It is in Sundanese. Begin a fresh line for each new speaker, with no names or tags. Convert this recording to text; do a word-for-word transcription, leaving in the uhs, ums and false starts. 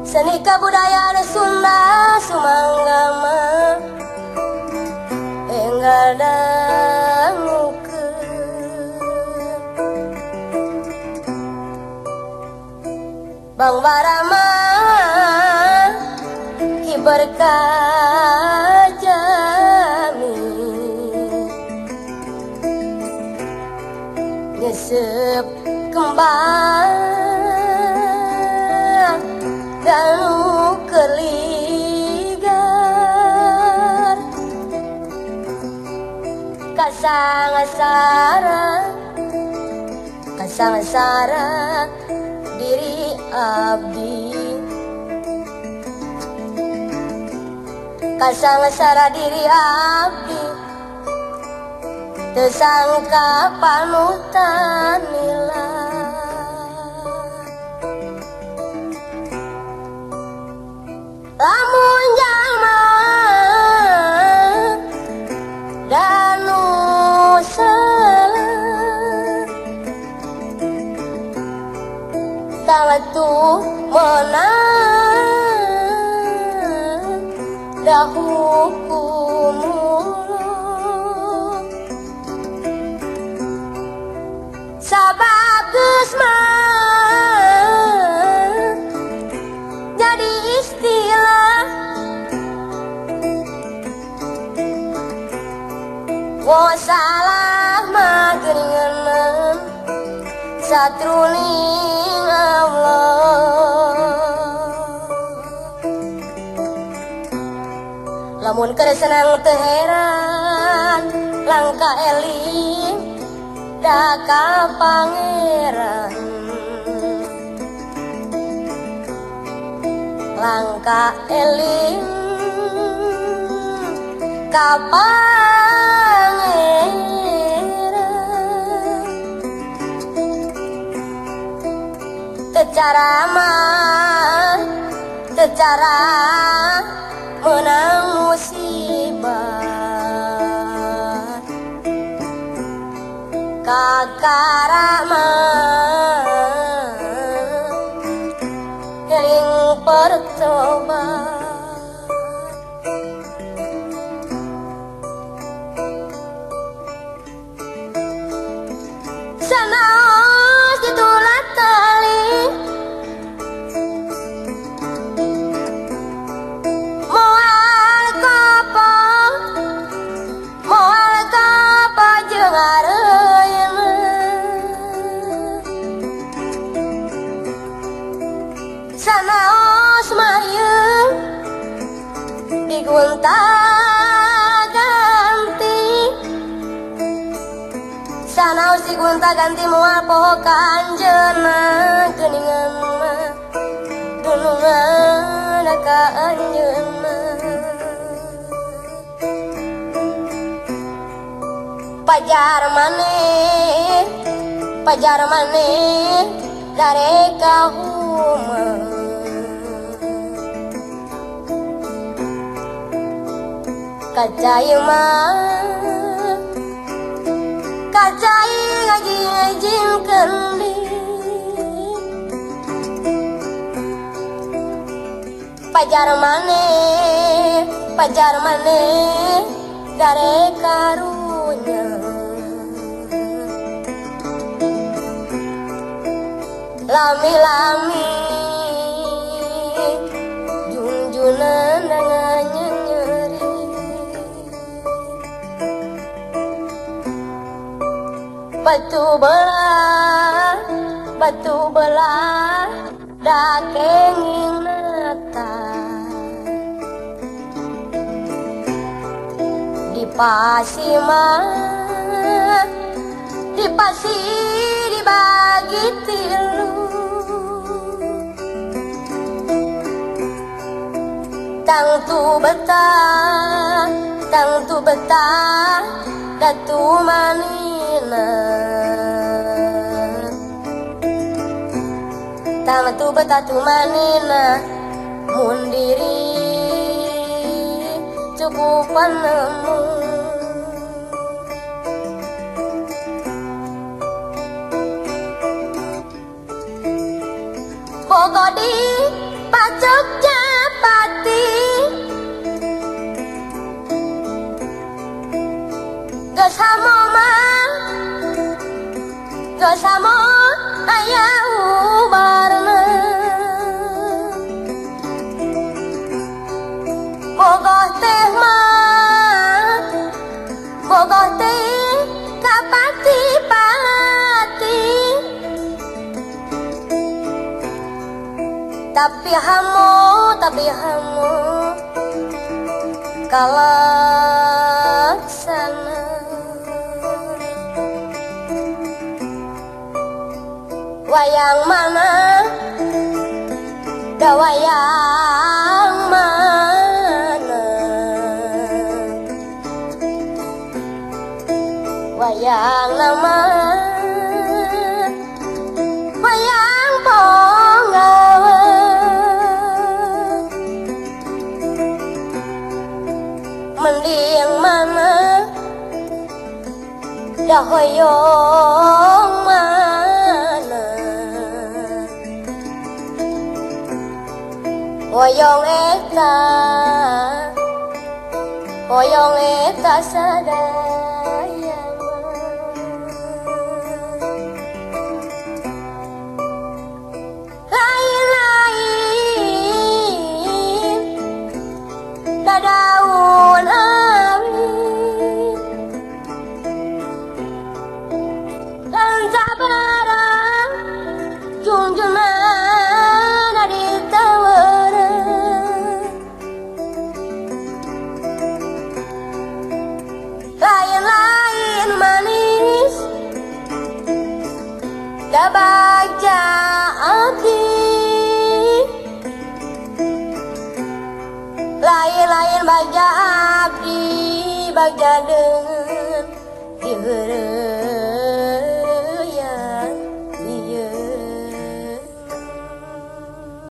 Seni kebudayaan Sunda sumanggama enggal dangukeun Bang Barama kibar kajami nyesep kembang danu keligar kasangasara kasangasara diri abdi kasangasara diri abdi teu sangka panutan nila lamun jalma danu salah tangatu menang dah hukum sabagus mah jadi istilah wo salah mah geuningan satruning Allah lamun keur senang teu heran langka eling da ka pangeran langka eling ka pangeran teu cara mah teu cara menang musibah kakara mah eling pertobat sanaos ditulat tali moal kapa moal kapa jeung areuyeuna sanaos marieu digonta-ganti sanaos digonta-ganti moal poho ka anjeunna geuningan mah dunungan ka anjeunna pajar maneh pajar maneh dareka huma kacai mah kacai ngajing-ngajingkeun pajar maneh pajar maneh dare karunya lami-lami junjunan dengannya nyeri batu belah batu belah dakenging nata di Pasimah di pasi dibagi tilu tang tu betah tang tu betah datu manina tang tu betah tu manina mundiri cukup panemu pokok di pacok Japati Gosamo mah Gosamo aya ubarna Bogoh teh mah Bogoh teh kapati-pati Tapi hamu, tapi hamu kalaksana Wayang mana, da wayang mana Wayang nama Wayang Ponggawa Mending mana dah hoyong mana Hoyong eta Hoyong eta sadaya Lain-lain Dadaun awi Dan sabarang Junjungan di tawaran Lain-lain manis Da bagja abdi Lain-lain bagja abdi Bagja dengan diheureuh